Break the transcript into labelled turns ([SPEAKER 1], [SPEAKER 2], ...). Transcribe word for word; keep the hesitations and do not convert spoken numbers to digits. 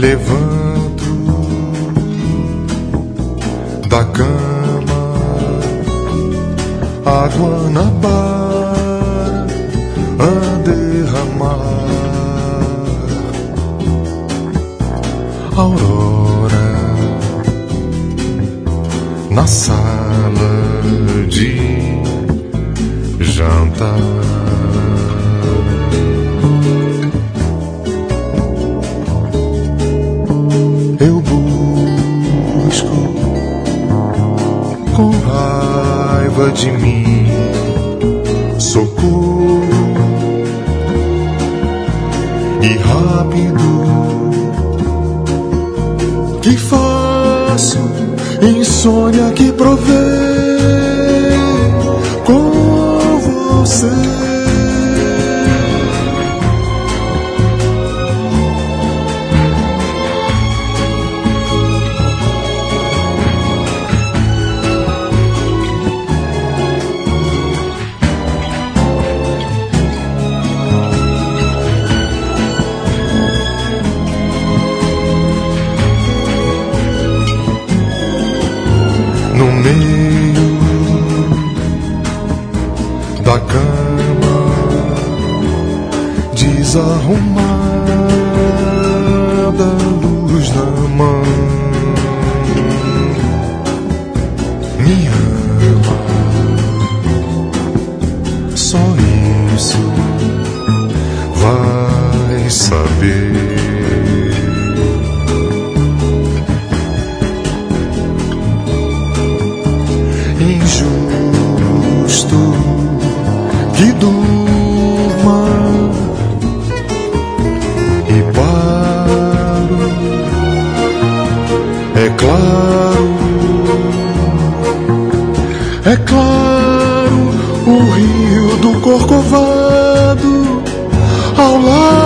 [SPEAKER 1] levanto da cama, água na barra a derramar, aurora na sala de jantar. Eu busco com raiva de mim socorro e rápido. Que faço? Insônia que provei com você. No meio da cama desarrumada, luz na mão, me ama, só isso vai saber. Injusto que durma e paro, é claro, é claro, o rio do Corcovado ao lado